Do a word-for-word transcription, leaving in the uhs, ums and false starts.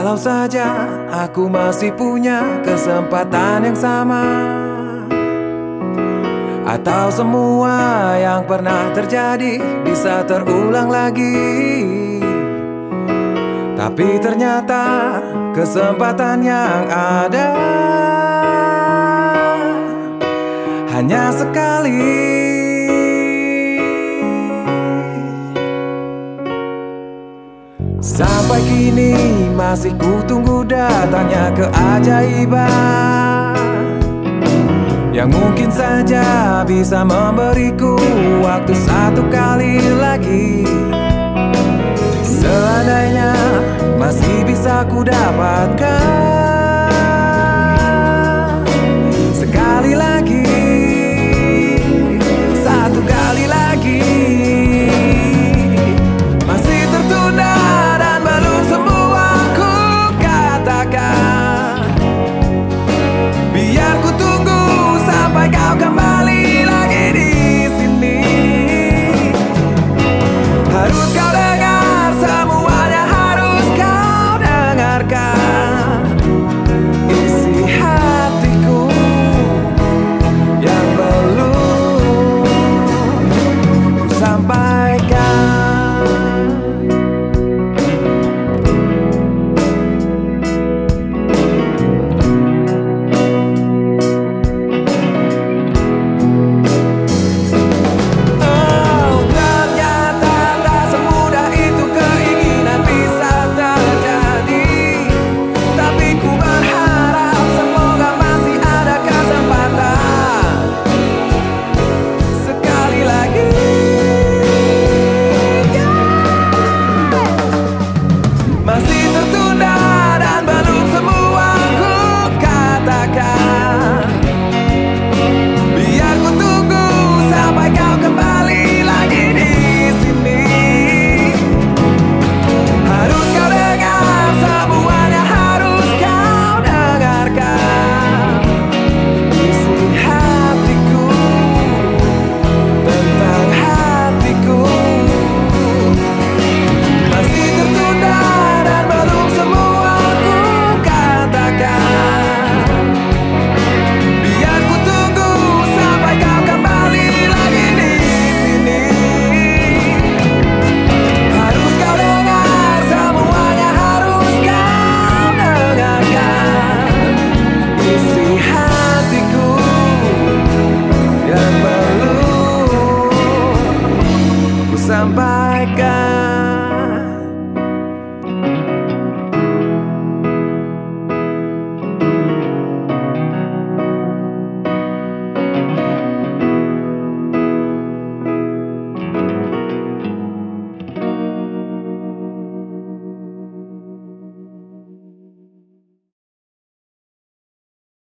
Kalau saja aku masih punya kesempatan yang sama, atau semua yang pernah terjadi bisa terulang lagi. Tapi ternyata kesempatan yang ada hanya sekali. Sampai kini masih ku tunggu datangnya keajaiban yang mungkin saja bisa memberiku waktu satu kali lagi. Seandainya masih bisa ku dapatkan sekali lagi, satu kali lagi. Masih tertunda dan belum semua ku katakan. Biar ku tunggu sampai kau kembali lagi di sini. Harus kau dengar, semuanya harus kau dengarkan. Isi hatiku yang belum ku sampaikan. Sampai